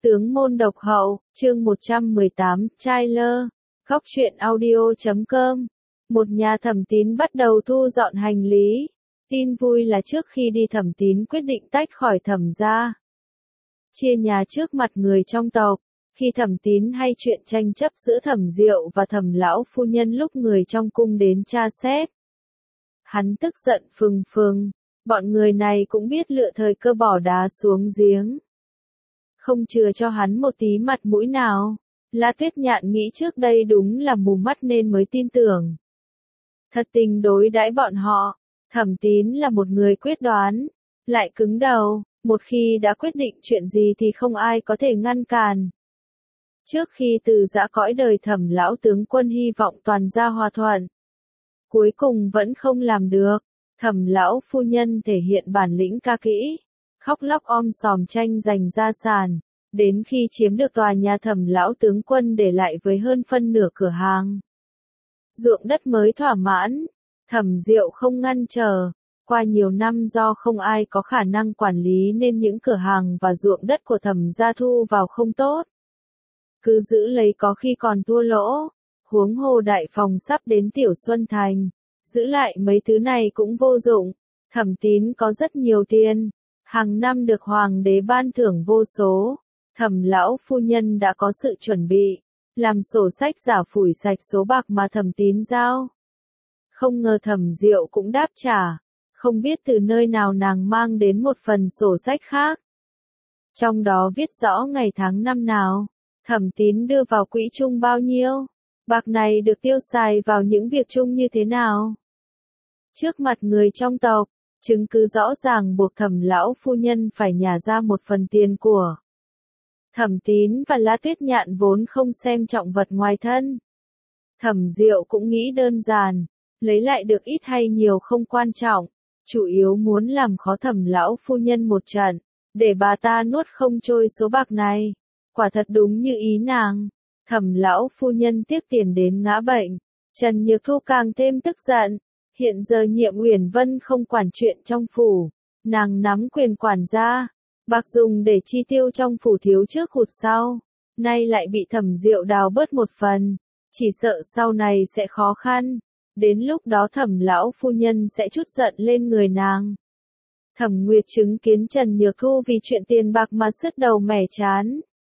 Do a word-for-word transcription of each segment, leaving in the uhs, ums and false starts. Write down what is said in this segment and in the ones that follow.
Tướng môn độc hậu, chương một trăm mười tám, trailer, góc truyện audio chấm com. Một nhà Thẩm Tín bắt đầu thu dọn hành lý. Tin vui là trước khi đi Thẩm Tín quyết định tách khỏi Thẩm gia, chia nhà trước mặt người trong tộc. Khi Thẩm Tín hay chuyện tranh chấp giữa Thẩm Diệu và Thẩm lão phu nhân lúc người trong cung đến tra xét, hắn tức giận phừng phừng. Bọn người này cũng biết lựa thời cơ bỏ đá xuống giếng, không chừa cho hắn một tí mặt mũi nào. La Tuyết Nhạn nghĩ trước đây đúng là mù mắt nên mới tin tưởng. Thật tình đối đãi bọn họ, Thẩm Tín là một người quyết đoán, lại cứng đầu, một khi đã quyết định chuyện gì thì không ai có thể ngăn cản. Trước khi từ giã cõi đời Thẩm lão tướng quân hy vọng toàn gia hòa thuận, cuối cùng vẫn không làm được. Thẩm lão phu nhân thể hiện bản lĩnh ca kỹ, khóc lóc om sòm tranh giành gia sản, đến khi chiếm được tòa nhà Thẩm lão tướng quân để lại với hơn phân nửa cửa hàng ruộng đất mới thỏa mãn. Thẩm Diệu không ngăn trở, qua nhiều năm do không ai có khả năng quản lý nên những cửa hàng và ruộng đất của Thẩm gia thu vào không tốt, cứ giữ lấy có khi còn thua lỗ. Huống hồ đại phòng sắp đến Tiểu Xuân Thành, giữ lại mấy thứ này cũng vô dụng. Thẩm Tín có rất nhiều tiền, hàng năm được hoàng đế ban thưởng vô số. Thẩm lão phu nhân đã có sự chuẩn bị, làm sổ sách giả phủi sạch số bạc mà Thẩm Tín giao. Không ngờ Thẩm Diệu cũng đáp trả, không biết từ nơi nào nàng mang đến một phần sổ sách khác. Trong đó viết rõ ngày tháng năm nào, Thẩm Tín đưa vào quỹ chung bao nhiêu, bạc này được tiêu xài vào những việc chung như thế nào. Trước mặt người trong tộc, chứng cứ rõ ràng buộc Thẩm lão phu nhân phải nhả ra một phần tiền của. Thẩm Tín và La Tuyết Nhạn vốn không xem trọng vật ngoài thân. Thẩm Diệu cũng nghĩ đơn giản, lấy lại được ít hay nhiều không quan trọng, chủ yếu muốn làm khó Thẩm lão phu nhân một trận, để bà ta nuốt không trôi số bạc này. Quả thật đúng như ý nàng. Thẩm lão phu nhân tiếc tiền đến ngã bệnh. Trần Nhược Thu càng thêm tức giận. Hiện giờ Nhiệm Uyển Vân không quản chuyện trong phủ, nàng nắm quyền quản gia, bạc dùng để chi tiêu trong phủ thiếu trước hụt sau, nay lại bị Thẩm Diệu đào bớt một phần, chỉ sợ sau này sẽ khó khăn. Đến lúc đó Thẩm lão phu nhân sẽ trút giận lên người nàng. Thẩm Nguyệt chứng kiến Trần Nhược Thu vì chuyện tiền bạc mà sứt đầu mẻ chán,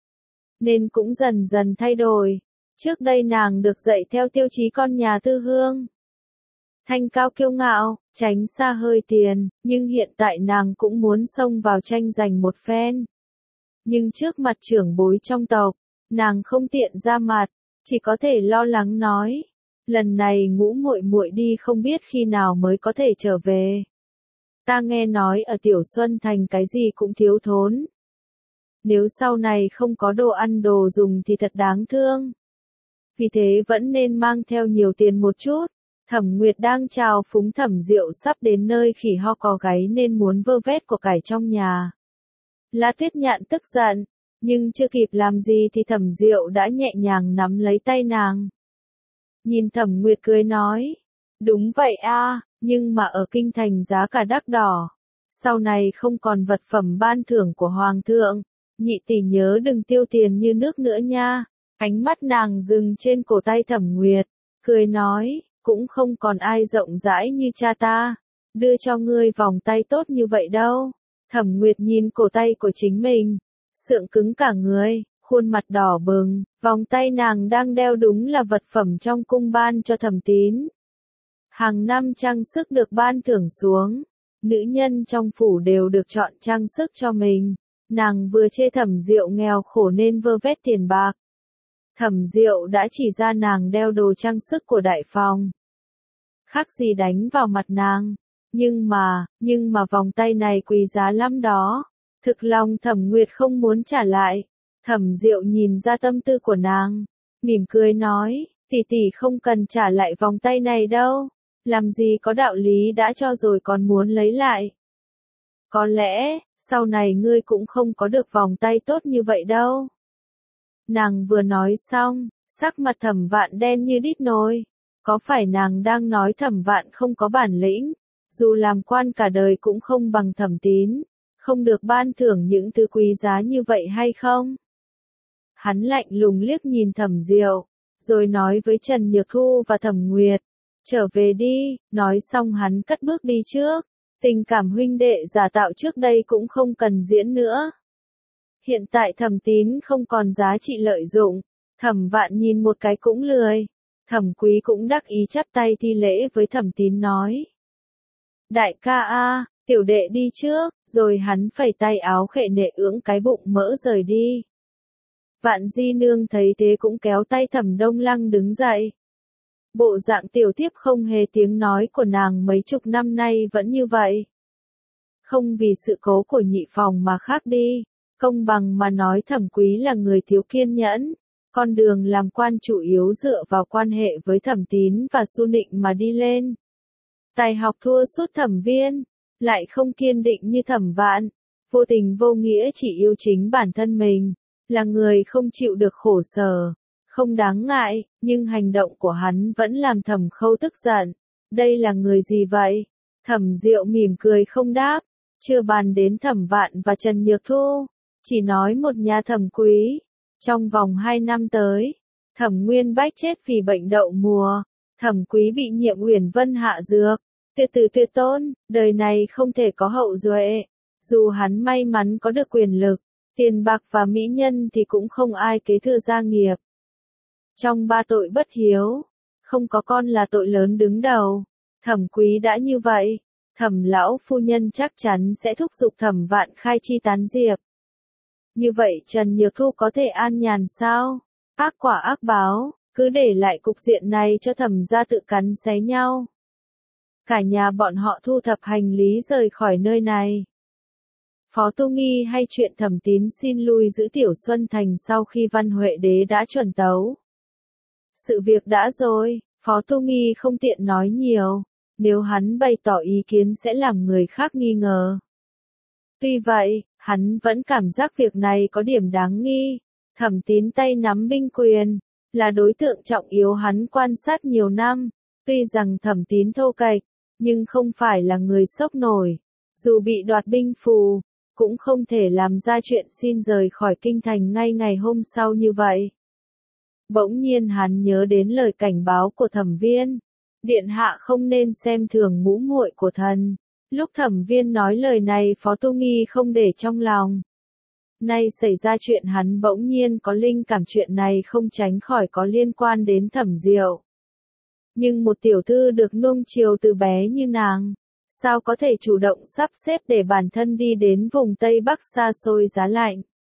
nên cũng dần dần thay đổi. Trước đây nàng được dạy theo tiêu chí con nhà tư hương, thanh cao kiêu ngạo, tránh xa hơi tiền, nhưng hiện tại nàng cũng muốn xông vào tranh giành một phen. Nhưng trước mặt trưởng bối trong tộc, nàng không tiện ra mặt, chỉ có thể lo lắng nói, lần này Ngũ muội muội đi không biết khi nào mới có thể trở về. Ta nghe nói ở Tiểu Xuân Thành cái gì cũng thiếu thốn. Nếu sau này không có đồ ăn đồ dùng thì thật đáng thương. Vì thế vẫn nên mang theo nhiều tiền một chút. Thẩm Nguyệt đang chào phúng Thẩm Diệu sắp đến nơi khỉ ho có gáy nên muốn vơ vét của cải trong nhà. La Tuyết Nhạn tức giận, nhưng chưa kịp làm gì thì Thẩm Diệu đã nhẹ nhàng nắm lấy tay nàng. Nhìn Thẩm Nguyệt cười nói, đúng vậy a, nhưng mà ở kinh thành giá cả đắt đỏ. Sau này không còn vật phẩm ban thưởng của Hoàng thượng, nhị tỷ nhớ đừng tiêu tiền như nước nữa nha. Ánh mắt nàng dừng trên cổ tay Thẩm Nguyệt, cười nói, cũng không còn ai rộng rãi như cha ta, đưa cho ngươi vòng tay tốt như vậy đâu. Thẩm Nguyệt nhìn cổ tay của chính mình, sượng cứng cả người, khuôn mặt đỏ bừng, vòng tay nàng đang đeo đúng là vật phẩm trong cung ban cho Thẩm Tín. Hàng năm trang sức được ban thưởng xuống, nữ nhân trong phủ đều được chọn trang sức cho mình. Nàng vừa chê Thẩm Diệu nghèo khổ nên vơ vét tiền bạc. Thẩm Diệu đã chỉ ra nàng đeo đồ trang sức của đại phòng, khác gì đánh vào mặt nàng. Nhưng mà, nhưng mà vòng tay này quý giá lắm đó. Thực lòng Thẩm Nguyệt không muốn trả lại. Thẩm Diệu nhìn ra tâm tư của nàng, mỉm cười nói, tỷ tỷ không cần trả lại vòng tay này đâu. Làm gì có đạo lý đã cho rồi còn muốn lấy lại. Có lẽ, sau này ngươi cũng không có được vòng tay tốt như vậy đâu. Nàng vừa nói xong, sắc mặt Thẩm Vạn đen như đít nồi. Có phải nàng đang nói Thẩm Vạn không có bản lĩnh, dù làm quan cả đời cũng không bằng Thẩm Tín, không được ban thưởng những thứ quý giá như vậy hay không? Hắn lạnh lùng liếc nhìn Thẩm Diệu, rồi nói với Trần Nhược Thu và Thẩm Nguyệt, trở về đi, nói xong hắn cất bước đi trước, tình cảm huynh đệ giả tạo trước đây cũng không cần diễn nữa. Hiện tại Thẩm Tín không còn giá trị lợi dụng, Thẩm Vạn nhìn một cái cũng lười. Thẩm Quý cũng đắc ý chắp tay thi lễ với Thẩm Tín nói. Đại ca a, tiểu đệ đi trước, rồi hắn phẩy tay áo khệ nệ ưỡng cái bụng mỡ rời đi. Vạn Di Nương thấy thế cũng kéo tay Thẩm Đông Lăng đứng dậy. Bộ dạng tiểu tiếp không hề tiếng nói của nàng mấy chục năm nay vẫn như vậy. Không vì sự cố của nhị phòng mà khác đi, công bằng mà nói Thẩm Quý là người thiếu kiên nhẫn. Con đường làm quan chủ yếu dựa vào quan hệ với Thẩm Tín và Xu Nịnh mà đi lên. Tài học thua sút Thẩm Viên, lại không kiên định như Thẩm Vạn, vô tình vô nghĩa chỉ yêu chính bản thân mình, là người không chịu được khổ sở, không đáng ngại, nhưng hành động của hắn vẫn làm Thẩm Khâu tức giận. Đây là người gì vậy? Thẩm Diệu mỉm cười không đáp, chưa bàn đến Thẩm Vạn và Trần Nhược Thu, chỉ nói một nhà Thẩm Quý. Trong vòng hai năm tới, Thẩm Nguyên Bách chết vì bệnh đậu mùa, Thẩm Quý bị nhiệm Uyển Vân hạ dược, tuyệt tử tuyệt tôn, đời này không thể có hậu duệ. Dù hắn may mắn có được quyền lực, tiền bạc và mỹ nhân thì cũng không ai kế thừa gia nghiệp. Trong ba tội bất hiếu, không có con là tội lớn đứng đầu. Thẩm Quý đã như vậy, Thẩm lão phu nhân chắc chắn sẽ thúc giục Thẩm Vạn khai chi tán diệp. Như vậy Trần Nhược Thu có thể an nhàn sao? Ác quả ác báo, cứ để lại cục diện này cho Thẩm gia tự cắn xé nhau. Cả nhà bọn họ thu thập hành lý rời khỏi nơi này. Phó Tu Nghi hay chuyện Thẩm Tín xin lui giữ Tiểu Xuân Thành sau khi Văn Huệ Đế đã chuẩn tấu. Sự việc đã rồi, Phó Tu Nghi không tiện nói nhiều, nếu hắn bày tỏ ý kiến sẽ làm người khác nghi ngờ. Tuy vậy, hắn vẫn cảm giác việc này có điểm đáng nghi. Thẩm Tín tay nắm binh quyền, là đối tượng trọng yếu hắn quan sát nhiều năm. Tuy rằng Thẩm Tín thô kệch, nhưng không phải là người sốc nổi. Dù bị đoạt binh phù, cũng không thể làm ra chuyện xin rời khỏi kinh thành ngay ngày hôm sau như vậy. Bỗng nhiên hắn nhớ đến lời cảnh báo của Thẩm Viên. Điện hạ không nên xem thường ngũ muội của thần. Lúc Thẩm Viên nói lời này Phó Tu Nghi không để trong lòng. Nay xảy ra chuyện hắn bỗng nhiên có linh cảm chuyện này không tránh khỏi có liên quan đến Thẩm Diệu. Nhưng một tiểu thư được nuông chiều từ bé như nàng, sao có thể chủ động sắp xếp để bản thân đi đến vùng Tây Bắc xa xôi giá lạnh.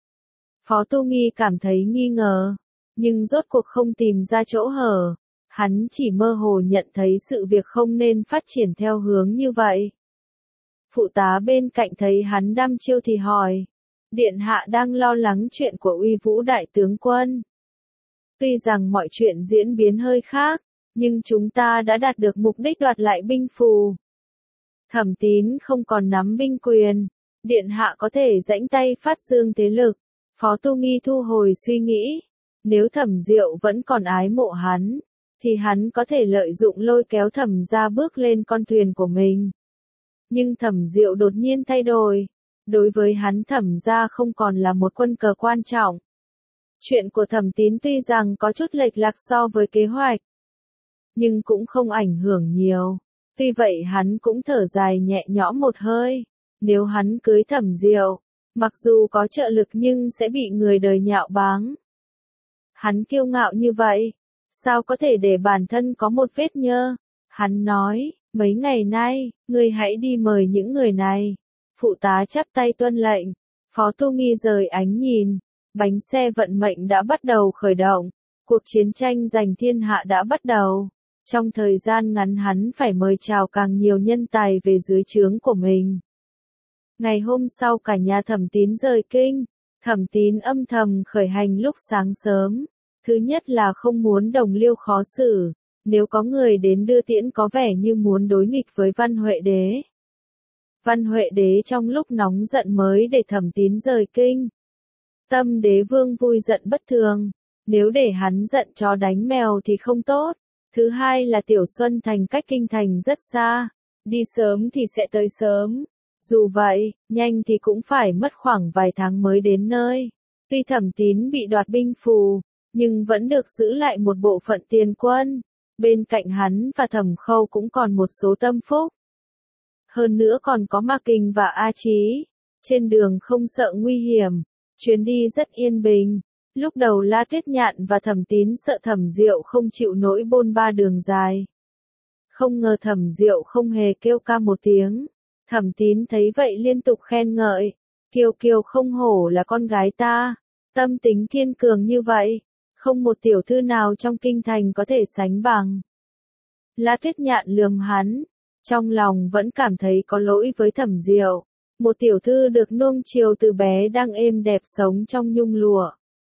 Phó Tu Nghi cảm thấy nghi ngờ, nhưng rốt cuộc không tìm ra chỗ hở. Hắn chỉ mơ hồ nhận thấy sự việc không nên phát triển theo hướng như vậy. Phụ tá bên cạnh thấy hắn đăm chiêu thì hỏi. Điện hạ đang lo lắng chuyện của Uy Vũ đại tướng quân. Tuy rằng mọi chuyện diễn biến hơi khác, nhưng chúng ta đã đạt được mục đích đoạt lại binh phù. Thẩm Tín không còn nắm binh quyền, điện hạ có thể rãnh tay phát dương thế lực. Phó Tu Nghi thu hồi suy nghĩ, nếu Thẩm Diệu vẫn còn ái mộ hắn, thì hắn có thể lợi dụng lôi kéo Thẩm gia bước lên con thuyền của mình. Nhưng Thẩm Diệu đột nhiên thay đổi, đối với hắn Thẩm gia không còn là một quân cờ quan trọng. Chuyện của Thẩm Tín tuy rằng có chút lệch lạc so với kế hoạch, nhưng cũng không ảnh hưởng nhiều. Tuy vậy hắn cũng thở dài nhẹ nhõm một hơi. Nếu hắn cưới Thẩm Diệu, mặc dù có trợ lực nhưng sẽ bị người đời nhạo báng. Hắn kiêu ngạo như vậy, sao có thể để bản thân có một vết nhơ? Hắn nói, mấy ngày nay, ngươi hãy đi mời những người này. Phụ tá chắp tay tuân lệnh. Phó Tu Nghi rời ánh nhìn. Bánh xe vận mệnh đã bắt đầu khởi động. Cuộc chiến tranh giành thiên hạ đã bắt đầu. Trong thời gian ngắn hắn phải mời chào càng nhiều nhân tài về dưới trướng của mình. Ngày hôm sau cả nhà Thẩm Tín rời kinh. Thẩm Tín âm thầm khởi hành lúc sáng sớm. Thứ nhất là không muốn đồng liêu khó xử. Nếu có người đến đưa tiễn có vẻ như muốn đối nghịch với Văn Huệ Đế. Văn Huệ Đế trong lúc nóng giận mới để Thẩm Tín rời kinh. Tâm Đế Vương vui giận bất thường. Nếu để hắn giận chó đánh mèo thì không tốt. Thứ hai là Tiểu Xuân Thành cách kinh thành rất xa. Đi sớm thì sẽ tới sớm. Dù vậy, nhanh thì cũng phải mất khoảng vài tháng mới đến nơi. Tuy Thẩm Tín bị đoạt binh phù, nhưng vẫn được giữ lại một bộ phận tiền quân. Bên cạnh hắn và Thẩm Khâu cũng còn một số tâm phúc. Hơn nữa còn có Mạc Kình và A Chí. Trên đường không sợ nguy hiểm, chuyến đi rất yên bình. Lúc đầu La Tuyết Nhạn và Thẩm Tín sợ Thẩm Diệu không chịu nổi bôn ba đường dài. Không ngờ Thẩm Diệu không hề kêu ca một tiếng. Thẩm Tín thấy vậy liên tục khen ngợi. Kiều Kiều không hổ là con gái ta. Tâm tính kiên cường như vậy. Không một tiểu thư nào trong kinh thành có thể sánh bằng. La Tuyết Nhạn lườm hắn. Trong lòng vẫn cảm thấy có lỗi với Thẩm Diệu. Một tiểu thư được nuông chiều từ bé đang êm đẹp sống trong nhung lụa.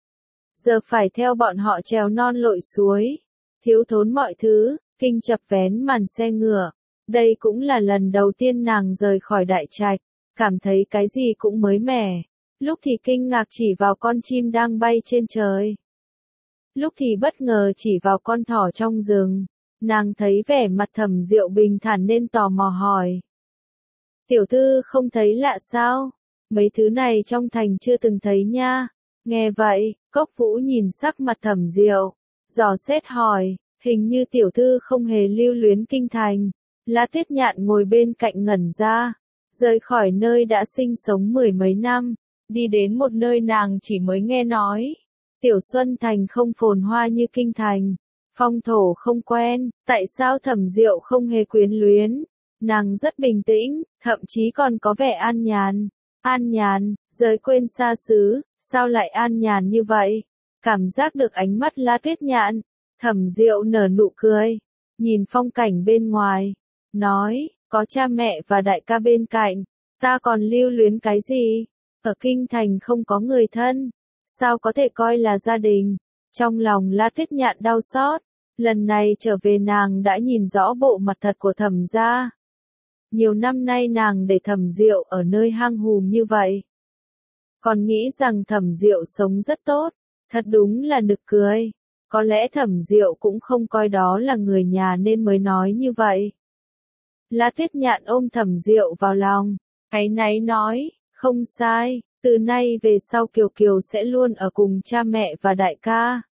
Giờ phải theo bọn họ trèo non lội suối. Thiếu thốn mọi thứ, kinh chập vén màn xe ngựa. Đây cũng là lần đầu tiên nàng rời khỏi đại trạch. Cảm thấy cái gì cũng mới mẻ. Lúc thì kinh ngạc chỉ vào con chim đang bay trên trời. Lúc thì bất ngờ chỉ vào con thỏ trong rừng. Nàng thấy vẻ mặt Thẩm Diệu bình thản nên tò mò hỏi. Tiểu thư không thấy lạ sao? Mấy thứ này trong thành chưa từng thấy nha. Nghe vậy, Cốc Vũ nhìn sắc mặt Thẩm Diệu, dò xét hỏi, hình như tiểu thư không hề lưu luyến kinh thành. La Tuyết Nhạn ngồi bên cạnh ngẩn ra, rời khỏi nơi đã sinh sống mười mấy năm, đi đến một nơi nàng chỉ mới nghe nói. Tiểu Xuân Thành không phồn hoa như kinh thành, phong thổ không quen, tại sao Thẩm Diệu không hề quyến luyến? Nàng rất bình tĩnh, thậm chí còn có vẻ an nhàn. An nhàn, rời quên xa xứ, sao lại an nhàn như vậy? Cảm giác được ánh mắt La Tuyết Nhạn, Thẩm Diệu nở nụ cười, nhìn phong cảnh bên ngoài, nói, có cha mẹ và đại ca bên cạnh, ta còn lưu luyến cái gì? Ở kinh thành không có người thân, sao có thể coi là gia đình? Trong lòng La Tuyết Nhạn đau xót, lần này trở về nàng đã nhìn rõ bộ mặt thật của Thẩm gia. Nhiều năm nay nàng để Thẩm Diệu ở nơi hang hùm như vậy. Còn nghĩ rằng Thẩm Diệu sống rất tốt, thật đúng là nực cười. Có lẽ Thẩm Diệu cũng không coi đó là người nhà nên mới nói như vậy. La Tuyết Nhạn ôm Thẩm Diệu vào lòng, áy náy nói, không sai, từ nay về sau Kiều Kiều sẽ luôn ở cùng cha mẹ và đại ca.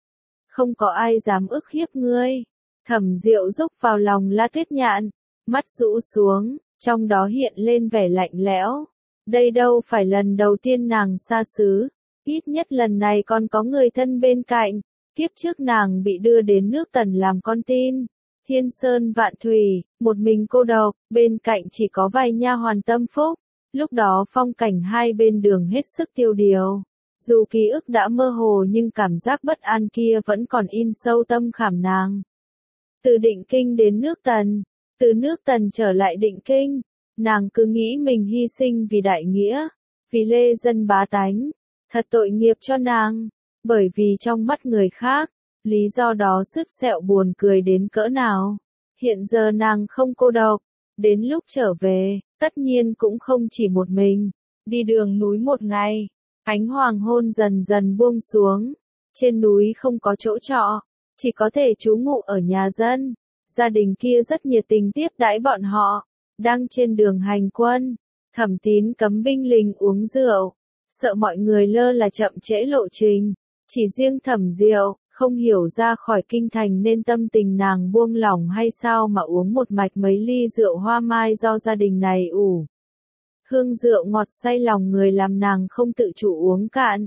Không có ai dám ức hiếp ngươi. Thẩm Diệu rúc vào lòng La Tuyết Nhạn, mắt rũ xuống, trong đó hiện lên vẻ lạnh lẽo. Đây đâu phải lần đầu tiên nàng xa xứ, ít nhất lần này còn có người thân bên cạnh. Kiếp trước nàng bị đưa đến nước Tần làm con tin, thiên sơn vạn thủy, một mình cô độc, bên cạnh chỉ có vài nha hoàn tâm phúc. Lúc đó phong cảnh hai bên đường hết sức tiêu điều. Dù ký ức đã mơ hồ nhưng cảm giác bất an kia vẫn còn in sâu tâm khảm nàng. Từ Định Kinh đến nước Tần, từ nước Tần trở lại Định Kinh, nàng cứ nghĩ mình hy sinh vì đại nghĩa, vì lê dân bá tánh. Thật tội nghiệp cho nàng, bởi vì trong mắt người khác, lý do đó sứt sẹo buồn cười đến cỡ nào. Hiện giờ nàng không cô độc, đến lúc trở về, tất nhiên cũng không chỉ một mình. Đi đường núi một ngày, ánh hoàng hôn dần dần buông xuống, trên núi không có chỗ trọ, chỉ có thể trú ngụ ở nhà dân. Gia đình kia rất nhiệt tình tiếp đãi bọn họ. Đang trên đường hành quân, Thẩm Tín cấm binh lính uống rượu, sợ mọi người lơ là chậm trễ lộ trình. Chỉ riêng Thẩm Diệu, không hiểu ra khỏi kinh thành nên tâm tình nàng buông lỏng hay sao mà uống một mạch mấy ly rượu hoa mai do gia đình này ủ. Hương rượu ngọt say lòng người làm nàng không tự chủ uống cạn.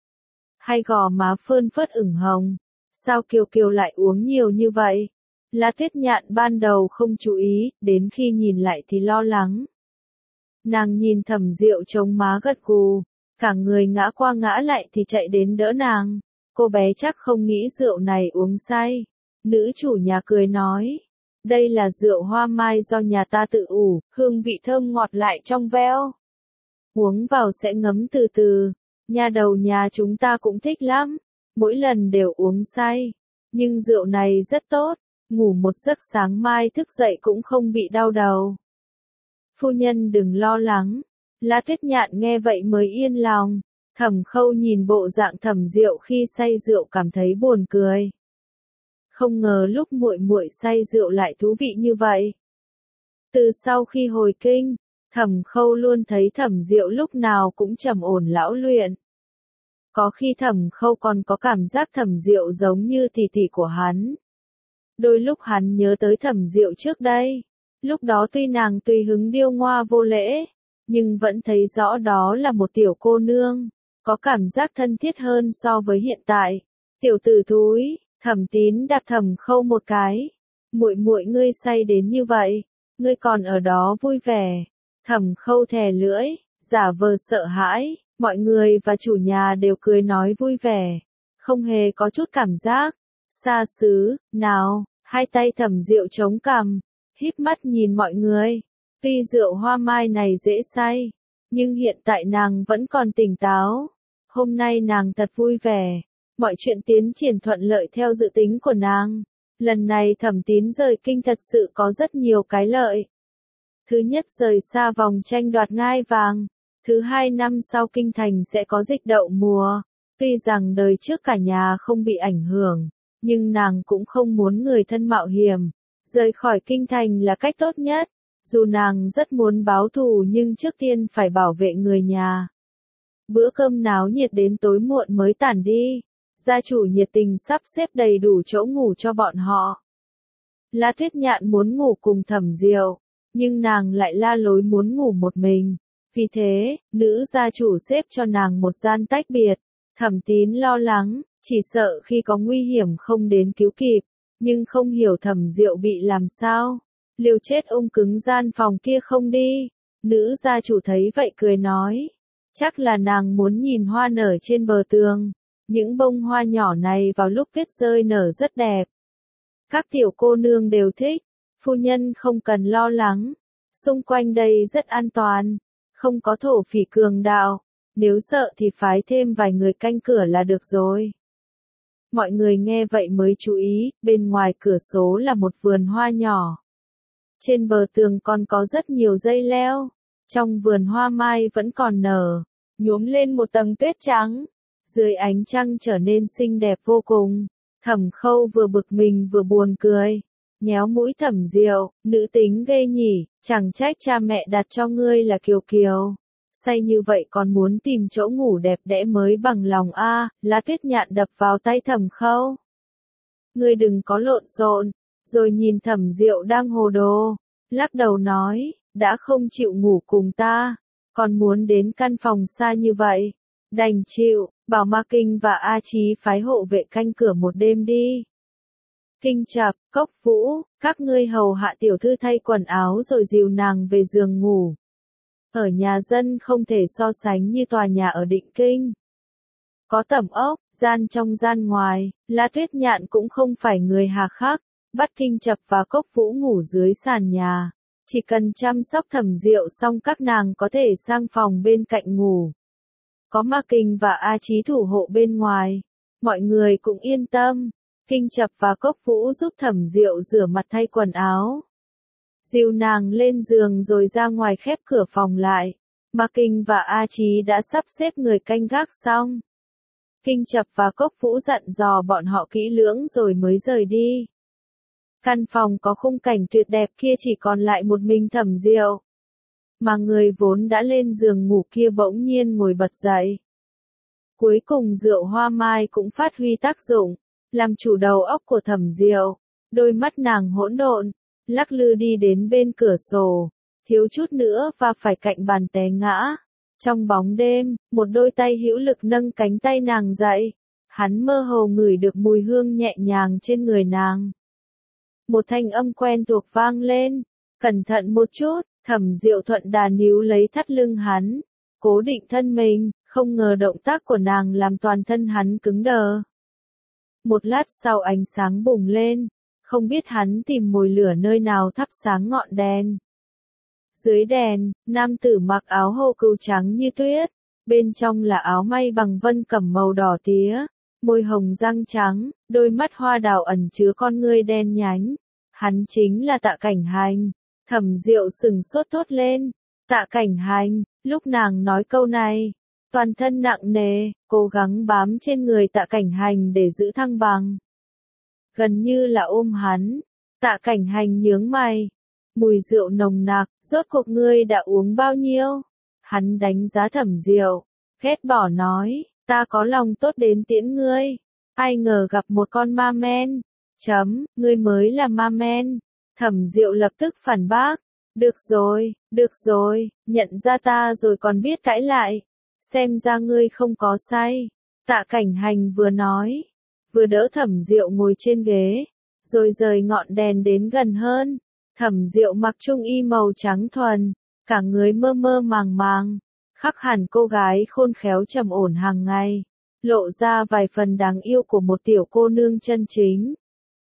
Hai gò má phơn phớt ửng hồng, sao Kiều Kiều lại uống nhiều như vậy? La Tuyết Nhạn ban đầu không chú ý, đến khi nhìn lại thì lo lắng. Nàng nhìn Thẩm Diệu chống má gật gù, cả người ngã qua ngã lại thì chạy đến đỡ nàng. Cô bé chắc không nghĩ rượu này uống say. Nữ chủ nhà cười nói, đây là rượu hoa mai do nhà ta tự ủ, hương vị thơm ngọt lại trong veo. Uống vào sẽ ngấm từ từ, nhà đầu nhà chúng ta cũng thích lắm, mỗi lần đều uống say. Nhưng rượu này rất tốt, ngủ một giấc sáng mai thức dậy cũng không bị đau đầu. Phu nhân đừng lo lắng. La Tuyết Nhạn nghe vậy mới yên lòng. Thẩm Khâu nhìn bộ dạng Thẩm Diệu khi say rượu cảm thấy buồn cười. Không ngờ lúc muội muội say rượu lại thú vị như vậy. Từ sau khi hồi kinh, Thẩm Khâu luôn thấy Thẩm Diệu lúc nào cũng trầm ổn lão luyện. Có khi Thẩm Khâu còn có cảm giác Thẩm Diệu giống như tỷ tỷ của hắn. Đôi lúc hắn nhớ tới Thẩm Diệu trước đây, lúc đó tuy nàng tùy hứng điêu ngoa vô lễ, nhưng vẫn thấy rõ đó là một tiểu cô nương, có cảm giác thân thiết hơn so với hiện tại. Tiểu tử thúi, Thẩm Tín đạp Thẩm Khâu một cái. Muội muội ngươi say đến như vậy, ngươi còn ở đó vui vẻ. Thẩm Khâu thè lưỡi, giả vờ sợ hãi, mọi người và chủ nhà đều cười nói vui vẻ, không hề có chút cảm giác xa xứ nào. Hai tay Thẩm Diệu chống cằm, híp mắt nhìn mọi người. Tuy rượu hoa mai này dễ say, nhưng hiện tại nàng vẫn còn tỉnh táo. Hôm nay nàng thật vui vẻ, mọi chuyện tiến triển thuận lợi theo dự tính của nàng. Lần này Thẩm Tín rời kinh thật sự có rất nhiều cái lợi. Thứ nhất, rời xa vòng tranh đoạt ngai vàng. Thứ hai, năm sau kinh thành sẽ có dịch đậu mùa. Tuy rằng đời trước cả nhà không bị ảnh hưởng, nhưng nàng cũng không muốn người thân mạo hiểm. Rời khỏi kinh thành là cách tốt nhất. Dù nàng rất muốn báo thù nhưng trước tiên phải bảo vệ người nhà. Bữa cơm náo nhiệt đến tối muộn mới tản đi. Gia chủ nhiệt tình sắp xếp đầy đủ chỗ ngủ cho bọn họ. La Tuyết Nhạn muốn ngủ cùng Thẩm Diệu, nhưng nàng lại la lối muốn ngủ một mình. Vì thế, nữ gia chủ xếp cho nàng một gian tách biệt. Thẩm Tín lo lắng, chỉ sợ khi có nguy hiểm không đến cứu kịp, nhưng không hiểu Thẩm Diệu bị làm sao. Liều chết ôm cứng gian phòng kia không đi. Nữ gia chủ thấy vậy cười nói, chắc là nàng muốn nhìn hoa nở trên bờ tường. Những bông hoa nhỏ này vào lúc tuyết rơi nở rất đẹp. Các tiểu cô nương đều thích, phu nhân không cần lo lắng. Xung quanh đây rất an toàn, không có thổ phỉ cường đạo. Nếu sợ thì phái thêm vài người canh cửa là được rồi. Mọi người nghe vậy mới chú ý, bên ngoài cửa sổ là một vườn hoa nhỏ. Trên bờ tường còn có rất nhiều dây leo. Trong vườn hoa mai vẫn còn nở, nhuốm lên một tầng tuyết trắng. Dưới ánh trăng trở nên xinh đẹp vô cùng. Thẩm Khâu vừa bực mình vừa buồn cười. Nhéo mũi Thẩm Diệu, nữ tính ghê nhỉ, chẳng trách cha mẹ đặt cho ngươi là Kiều Kiều. Say như vậy còn muốn tìm chỗ ngủ đẹp đẽ mới bằng lòng a. À, La Tuyết Nhạn đập vào tay Thẩm Khâu. Ngươi đừng có lộn xộn. Rồi nhìn Thẩm Diệu đang hồ đồ, lắc đầu nói, đã không chịu ngủ cùng ta, còn muốn đến căn phòng xa như vậy. Đành chịu, bảo Ma Kinh và A Chí phái hộ vệ canh cửa một đêm đi. Kinh Chập, Cốc Vũ, các ngươi hầu hạ tiểu thư thay quần áo rồi dìu nàng về giường ngủ. Ở nhà dân không thể so sánh như tòa nhà ở Định Kinh. Có tẩm ốc, gian trong gian ngoài, La Tuyết Nhạn cũng không phải người hà khắc, bắt Kinh Chập và Cốc Vũ ngủ dưới sàn nhà. Chỉ cần chăm sóc Thẩm Diệu xong các nàng có thể sang phòng bên cạnh ngủ. Có Ma Kinh và A Chí thủ hộ bên ngoài, mọi người cũng yên tâm. Kinh Chập và Cốc Vũ giúp Thẩm Diệu rửa mặt thay quần áo. Dìu nàng lên giường rồi ra ngoài khép cửa phòng lại. Ma Kinh và A Chí đã sắp xếp người canh gác xong. Kinh Chập và Cốc Vũ dặn dò bọn họ kỹ lưỡng rồi mới rời đi. Căn phòng có khung cảnh tuyệt đẹp kia chỉ còn lại một mình Thẩm Diệu. Mà người vốn đã lên giường ngủ kia bỗng nhiên ngồi bật dậy. Cuối cùng rượu hoa mai cũng phát huy tác dụng, làm chủ đầu óc của Thẩm Diệu. Đôi mắt nàng hỗn độn, lắc lư đi đến bên cửa sổ, thiếu chút nữa và phải cạnh bàn té ngã. Trong bóng đêm, một đôi tay hữu lực nâng cánh tay nàng dậy. Hắn mơ hồ ngửi được mùi hương nhẹ nhàng trên người nàng. Một thanh âm quen thuộc vang lên, cẩn thận một chút. Thẩm Diệu thuận đà níu lấy thắt lưng hắn, cố định thân mình, không ngờ động tác của nàng làm toàn thân hắn cứng đờ. Một lát sau ánh sáng bùng lên, không biết hắn tìm mồi lửa nơi nào thắp sáng ngọn đèn. Dưới đèn, nam tử mặc áo hô cừu trắng như tuyết, bên trong là áo may bằng vân cẩm màu đỏ tía, môi hồng răng trắng, đôi mắt hoa đào ẩn chứa con ngươi đen nhánh. Hắn chính là Tạ Cảnh Hành. Thẩm Diệu sừng sốt thốt lên. Tạ Cảnh Hành, lúc nàng nói câu này, toàn thân nặng nề, cố gắng bám trên người Tạ Cảnh Hành để giữ thăng bằng. Gần như là ôm hắn. Tạ Cảnh Hành nhướng mày. Mùi rượu nồng nặc, rốt cuộc ngươi đã uống bao nhiêu? Hắn đánh giá Thẩm Diệu, ghét bỏ nói, ta có lòng tốt đến tiễn ngươi. Ai ngờ gặp một con ma men. Chấm, ngươi mới là ma men. Thẩm Diệu lập tức phản bác. Được rồi, được rồi, nhận ra ta rồi còn biết cãi lại. Xem ra ngươi không có say. Tạ Cảnh Hành vừa nói, vừa đỡ Thẩm Diệu ngồi trên ghế, rồi rời ngọn đèn đến gần hơn. Thẩm Diệu mặc trung y màu trắng thuần, cả người mơ mơ màng màng, khắc hẳn cô gái khôn khéo trầm ổn hàng ngày, lộ ra vài phần đáng yêu của một tiểu cô nương chân chính.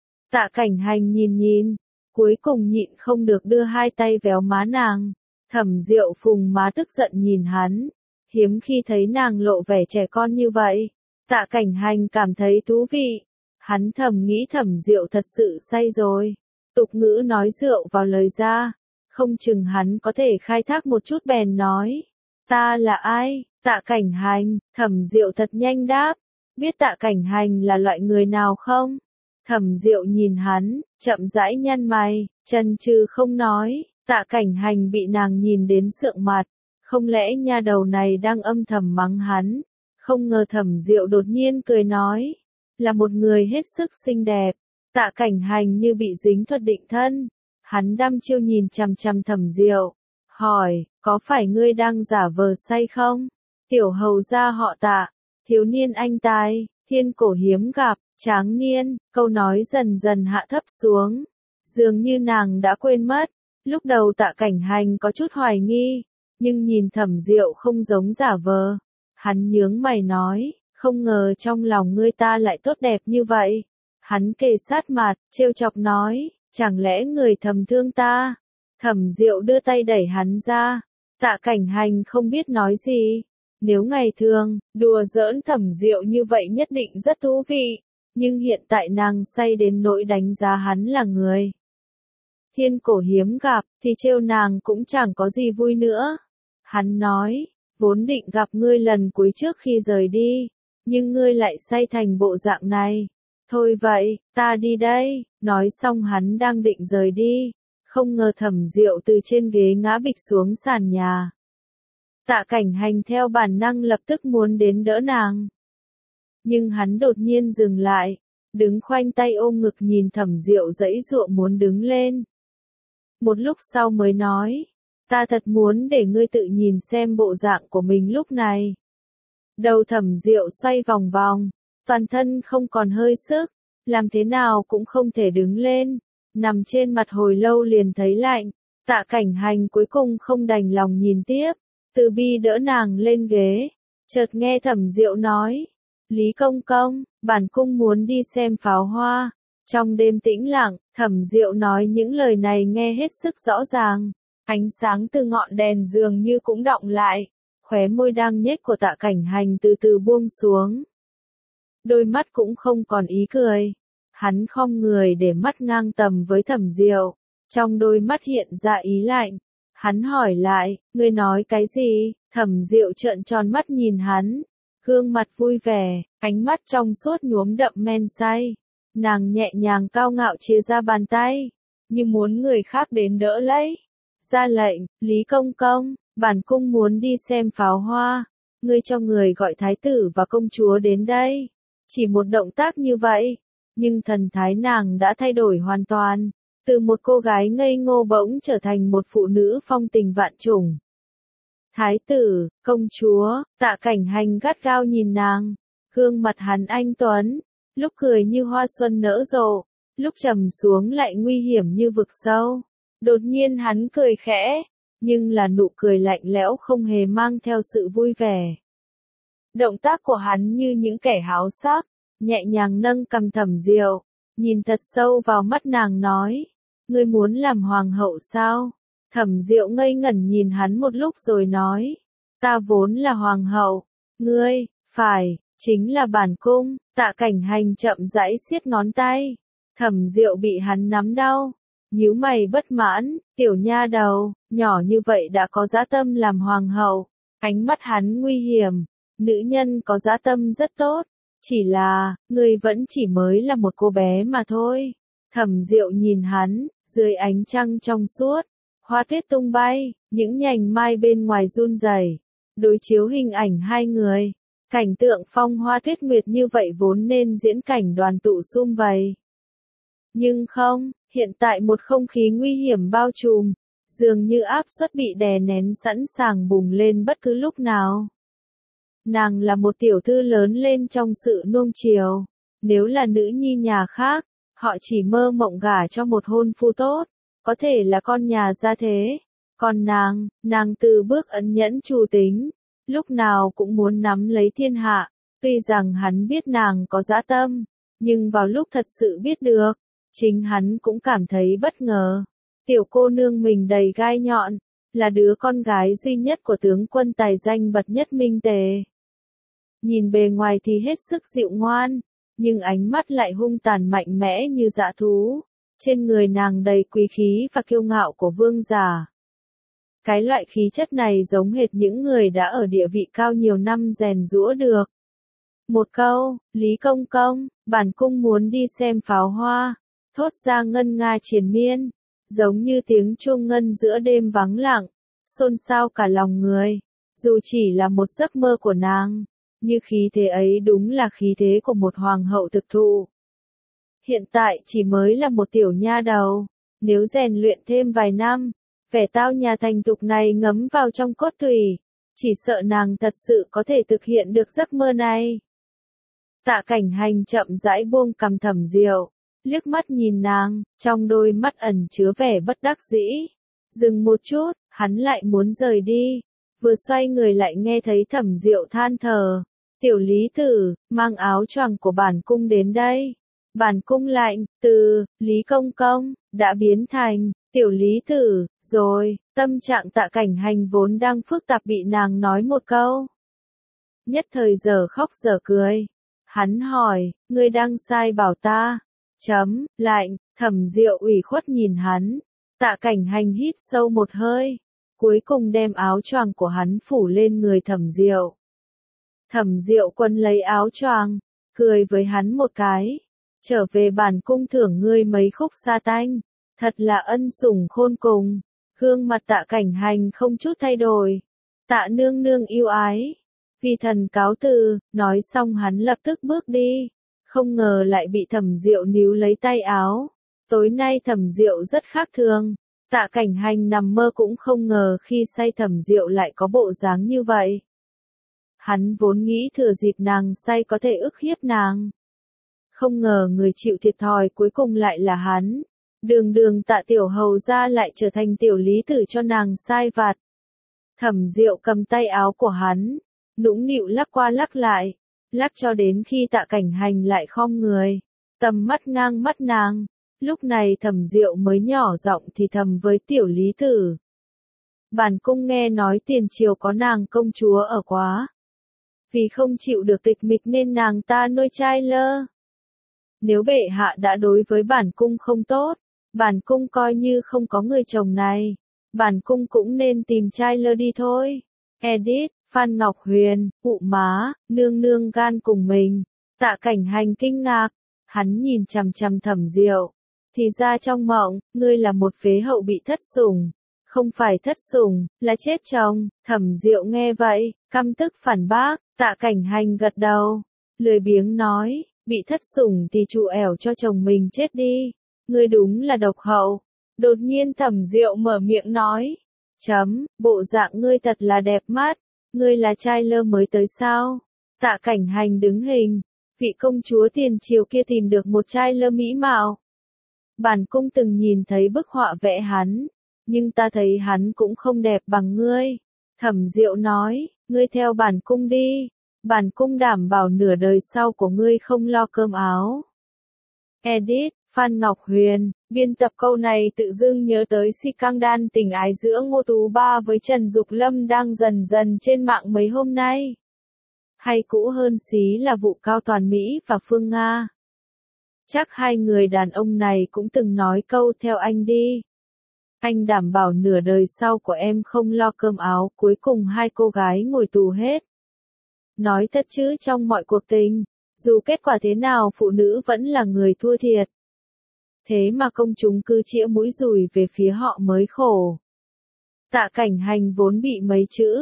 Tạ Cảnh Hành nhìn nhìn, cuối cùng nhịn không được đưa hai tay véo má nàng. Thẩm Diệu phùng má tức giận nhìn hắn, hiếm khi thấy nàng lộ vẻ trẻ con như vậy. Tạ Cảnh Hành cảm thấy thú vị. Hắn thầm nghĩ Thẩm Diệu thật sự say rồi. Tục ngữ nói rượu vào lời ra, không chừng hắn có thể khai thác một chút bèn nói. Ta là ai? Tạ Cảnh Hành. Thẩm Diệu thật nhanh đáp. Biết Tạ Cảnh Hành là loại người nào không? Thẩm Diệu nhìn hắn, chậm rãi nhăn mày, chần chừ không nói. Tạ Cảnh Hành bị nàng nhìn đến sượng mặt. Không lẽ nha đầu này đang âm thầm mắng hắn? Không ngờ Thẩm Diệu đột nhiên cười nói. Là một người hết sức xinh đẹp. Tạ Cảnh Hành như bị dính thuật định thân. Hắn đăm chiêu nhìn chằm chằm Thẩm Diệu. Hỏi, có phải ngươi đang giả vờ say không? Tiểu hầu gia họ Tạ, thiếu niên anh tài, thiên cổ hiếm gặp, tráng niên. Câu nói dần dần hạ thấp xuống. Dường như nàng đã quên mất. Lúc đầu Tạ Cảnh Hành có chút hoài nghi. Nhưng nhìn Thẩm Diệu không giống giả vờ. Hắn nhướng mày nói, không ngờ trong lòng ngươi ta lại tốt đẹp như vậy. Hắn kề sát mặt, trêu chọc nói, chẳng lẽ người thầm thương ta? Thẩm Diệu đưa tay đẩy hắn ra. Tạ Cảnh Hành không biết nói gì. Nếu ngày thường, đùa giỡn Thẩm Diệu như vậy nhất định rất thú vị. Nhưng hiện tại nàng say đến nỗi đánh giá hắn là người thiên cổ hiếm gặp, thì trêu nàng cũng chẳng có gì vui nữa. Hắn nói, vốn định gặp ngươi lần cuối trước khi rời đi, nhưng ngươi lại say thành bộ dạng này. Thôi vậy, ta đi đây. Nói xong hắn đang định rời đi, không ngờ Thẩm Diệu từ trên ghế ngã bịch xuống sàn nhà. Tạ Cảnh Hành theo bản năng lập tức muốn đến đỡ nàng. Nhưng hắn đột nhiên dừng lại, đứng khoanh tay ôm ngực nhìn Thẩm Diệu giãy giụa muốn đứng lên. Một lúc sau mới nói, ta thật muốn để ngươi tự nhìn xem bộ dạng của mình lúc này. Đầu Thẩm Diệu xoay vòng vòng, toàn thân không còn hơi sức, làm thế nào cũng không thể đứng lên, nằm trên mặt hồi lâu liền thấy lạnh. Tạ Cảnh Hành cuối cùng không đành lòng nhìn tiếp, từ bi đỡ nàng lên ghế, chợt nghe Thẩm Diệu nói, Lý Công Công, bản cung muốn đi xem pháo hoa. Trong đêm tĩnh lặng, Thẩm Diệu nói những lời này nghe hết sức rõ ràng, ánh sáng từ ngọn đèn dường như cũng đọng lại, khóe môi đang nhếch của Tạ Cảnh Hành từ từ buông xuống. Đôi mắt cũng không còn ý cười, hắn khom người để mắt ngang tầm với Thẩm Diệu, trong đôi mắt hiện ra ý lạnh. Hắn hỏi lại, ngươi nói cái gì? Thẩm Diệu trợn tròn mắt nhìn hắn, gương mặt vui vẻ, ánh mắt trong suốt nhuốm đậm men say. Nàng nhẹ nhàng cao ngạo chia ra bàn tay, như muốn người khác đến đỡ lấy. Ra lệnh, Lý Công Công, bản cung muốn đi xem pháo hoa. Ngươi cho người gọi thái tử và công chúa đến đây. Chỉ một động tác như vậy, nhưng thần thái nàng đã thay đổi hoàn toàn. Từ một cô gái ngây ngô bỗng trở thành một phụ nữ phong tình vạn trùng. Thái tử, công chúa, Tạ Cảnh Hành gắt gao nhìn nàng. Gương mặt hắn anh tuấn, lúc cười như hoa xuân nở rộ, lúc trầm xuống lại nguy hiểm như vực sâu. Đột nhiên hắn cười khẽ, nhưng là nụ cười lạnh lẽo không hề mang theo sự vui vẻ. Động tác của hắn như những kẻ háo sắc, nhẹ nhàng nâng cằm Thẩm Diệu, nhìn thật sâu vào mắt nàng nói, ngươi muốn làm hoàng hậu sao? Thẩm Diệu ngây ngẩn nhìn hắn một lúc rồi nói, ta vốn là hoàng hậu, ngươi, phải, chính là bản cung. Tạ Cảnh Hành chậm rãi siết ngón tay, Thẩm Diệu bị hắn nắm đau, nhíu mày bất mãn, tiểu nha đầu, nhỏ như vậy đã có dã tâm làm hoàng hậu. Ánh mắt hắn nguy hiểm, nữ nhân có dã tâm rất tốt, chỉ là, ngươi vẫn chỉ mới là một cô bé mà thôi. Thẩm Diệu nhìn hắn, dưới ánh trăng trong suốt, hoa tuyết tung bay, những nhành mai bên ngoài run rẩy, đối chiếu hình ảnh hai người. Cảnh tượng phong hoa tuyết nguyệt như vậy vốn nên diễn cảnh đoàn tụ sum vầy. Nhưng không, hiện tại một không khí nguy hiểm bao trùm, dường như áp suất bị đè nén sẵn sàng bùng lên bất cứ lúc nào. Nàng là một tiểu thư lớn lên trong sự nuông chiều. Nếu là nữ nhi nhà khác, họ chỉ mơ mộng gả cho một hôn phu tốt, có thể là con nhà gia thế. Còn nàng, nàng từ bước ẩn nhẫn trù tính, lúc nào cũng muốn nắm lấy thiên hạ. Tuy rằng hắn biết nàng có dã tâm, nhưng vào lúc thật sự biết được, chính hắn cũng cảm thấy bất ngờ. Tiểu cô nương mình đầy gai nhọn, là đứa con gái duy nhất của tướng quân tài danh bậc nhất Minh Tề. Nhìn bề ngoài thì hết sức dịu ngoan, nhưng ánh mắt lại hung tàn mạnh mẽ như dã thú. Trên người nàng đầy quý khí và kiêu ngạo của vương giả. Cái loại khí chất này giống hệt những người đã ở địa vị cao nhiều năm rèn giũa được. Một câu, Lý Công Công, bản cung muốn đi xem pháo hoa, thốt ra ngân nga triền miên, giống như tiếng chuông ngân giữa đêm vắng lặng, xôn xao cả lòng người. Dù chỉ là một giấc mơ của nàng, như khí thế ấy đúng là khí thế của một hoàng hậu thực thụ. Hiện tại chỉ mới là một tiểu nha đầu, nếu rèn luyện thêm vài năm, vẻ tao nhà thành thục này ngấm vào trong cốt tủy, chỉ sợ nàng thật sự có thể thực hiện được giấc mơ này. Tạ Cảnh Hành chậm rãi buông cằm Thẩm Diệu, liếc mắt nhìn nàng, trong đôi mắt ẩn chứa vẻ bất đắc dĩ. Dừng một chút, hắn lại muốn rời đi, vừa xoay người lại nghe thấy Thẩm Diệu than thở, "Tiểu Lý tử, mang áo choàng của bản cung đến đây." Bản cung lạnh, từ Lý Công Công đã biến thành Tiểu Lý tử rồi. Tâm trạng Tạ Cảnh Hành vốn đang phức tạp bị nàng nói một câu, nhất thời giờ khóc giờ cười. Hắn hỏi, ngươi đang sai bảo ta? Chấm, lạnh. Thẩm Diệu ủy khuất nhìn hắn. Tạ Cảnh Hành hít sâu một hơi, cuối cùng đem áo choàng của hắn phủ lên người Thẩm Diệu. Thẩm Diệu quân lấy áo choàng, cười với hắn một cái. Trở về bản cung thưởng ngươi mấy khúc sa tanh, thật là ân sủng khôn cùng. Gương mặt Tạ Cảnh Hành không chút thay đổi. Tạ nương nương yêu ái, vì thần cáo từ. Nói xong hắn lập tức bước đi, không ngờ lại bị Thẩm Diệu níu lấy tay áo. Tối nay Thẩm Diệu rất khác thường, Tạ Cảnh Hành nằm mơ cũng không ngờ khi say Thẩm Diệu lại có bộ dáng như vậy. Hắn vốn nghĩ thừa dịp nàng say có thể ức hiếp nàng, không ngờ người chịu thiệt thòi cuối cùng lại là hắn. Đường đường Tạ tiểu hầu gia lại trở thành tiểu lý tử cho nàng sai vặt. Thẩm Diệu cầm tay áo của hắn, nũng nịu lắc qua lắc lại, lắc cho đến khi Tạ Cảnh Hành lại khom người, tầm mắt ngang mắt nàng. Lúc này Thẩm Diệu mới nhỏ giọng thì thầm với tiểu lý tử, bản cung nghe nói tiền triều có nàng công chúa ở quá, vì không chịu được tịch mịch nên nàng ta nuôi trai lơ. Nếu bệ hạ đã đối với bản cung không tốt, bản cung coi như không có người chồng này, bản cung cũng nên tìm trai lơ đi thôi. Edit, Phan Ngọc Huyền, cụ má, nương nương gan cùng mình. Tạ Cảnh Hành kinh ngạc, hắn nhìn chằm chằm Thẩm Diệu, thì ra trong mộng, ngươi là một phế hậu bị thất sủng. Không phải thất sủng, là chết chồng. Thẩm Diệu nghe vậy, căm tức phản bác. Tạ Cảnh Hành gật đầu, lười biếng nói, bị thất sủng thì trụ ẻo cho chồng mình chết đi. Ngươi đúng là độc hậu. Đột nhiên Thẩm Diệu mở miệng nói, chấm, bộ dạng ngươi thật là đẹp mắt. Ngươi là trai lơ mới tới sao? Tạ Cảnh Hành đứng hình, vị công chúa tiền triều kia tìm được một trai lơ mỹ mạo. Bản cung từng nhìn thấy bức họa vẽ hắn, nhưng ta thấy hắn cũng không đẹp bằng ngươi. Thẩm Diệu nói, ngươi theo bản cung đi, bản cung đảm bảo nửa đời sau của ngươi không lo cơm áo. Edit, Phan Ngọc Huyền, biên tập câu này tự dưng nhớ tới si căng đan tình ái giữa Ngô Tú Ba với Trần Dục Lâm đang dần dần trên mạng mấy hôm nay. Hay cũ hơn xí là vụ Cao Toàn Mỹ và Phương Nga. Chắc hai người đàn ông này cũng từng nói câu theo anh đi. Anh đảm bảo nửa đời sau của em không lo cơm áo, cuối cùng hai cô gái ngồi tù hết. Nói thật chứ trong mọi cuộc tình, dù kết quả thế nào phụ nữ vẫn là người thua thiệt. Thế mà công chúng cứ chĩa mũi dùi về phía họ mới khổ. Tạ Cảnh Hành vốn bị mấy chữ,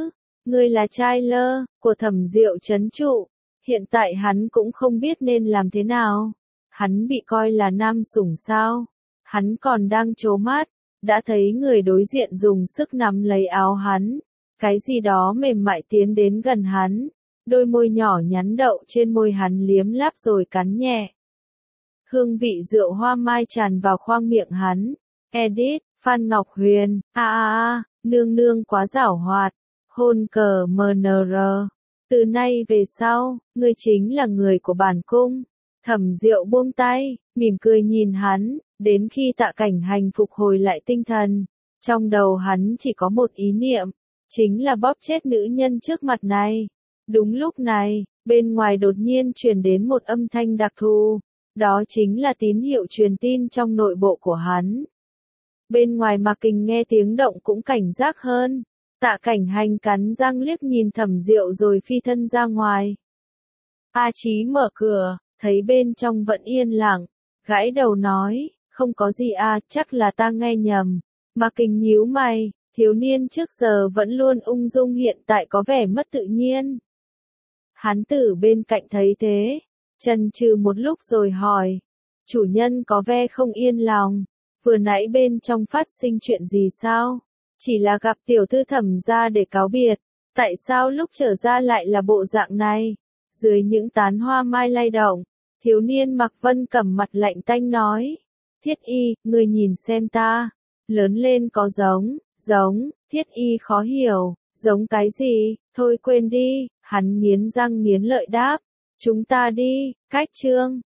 Ngươi là trai lơ, của Thẩm Diệu trấn trụ. Hiện tại hắn cũng không biết nên làm thế nào. Hắn bị coi là nam sủng sao. Hắn còn đang trố mắt, đã thấy người đối diện dùng sức nắm lấy áo hắn. Cái gì đó mềm mại tiến đến gần hắn. Đôi môi nhỏ nhắn đậu trên môi hắn liếm láp rồi cắn nhẹ. Hương vị rượu hoa mai tràn vào khoang miệng hắn. Edit, Phan Ngọc Huyền, a a a, nương nương quá giảo hoạt. Hôn cờ em en rờ. Từ nay về sau, ngươi chính là người của bản cung. Thẩm Diệu buông tay, mỉm cười nhìn hắn, đến khi Tạ Cảnh Hành phục hồi lại tinh thần. Trong đầu hắn chỉ có một ý niệm, chính là bóp chết nữ nhân trước mặt này. Đúng lúc này, bên ngoài đột nhiên truyền đến một âm thanh đặc thù. Đó chính là tín hiệu truyền tin trong nội bộ của hắn. Bên ngoài Mạc Kình nghe tiếng động cũng cảnh giác hơn. Tạ Cảnh Hành cắn răng liếc nhìn Thẩm Diệu rồi phi thân ra ngoài. A Chí mở cửa, thấy bên trong vẫn yên lặng, gãi đầu nói, không có gì à, chắc là ta nghe nhầm. Mạc Kình nhíu mày, thiếu niên trước giờ vẫn luôn ung dung hiện tại có vẻ mất tự nhiên. Hán tử bên cạnh thấy thế, chần chừ một lúc rồi hỏi, chủ nhân có vẻ không yên lòng, vừa nãy bên trong phát sinh chuyện gì sao? Chỉ là gặp tiểu thư Thẩm gia để cáo biệt, tại sao lúc trở ra lại là bộ dạng này? Dưới những tán hoa mai lay động, thiếu niên Mạc Vân Cẩm mặt lạnh tanh nói, Thiết Y, ngươi nhìn xem ta, lớn lên có giống, giống, Thiết Y khó hiểu, giống cái gì, thôi quên đi, hắn nghiến răng nghiến lợi đáp, chúng ta đi, cách chương.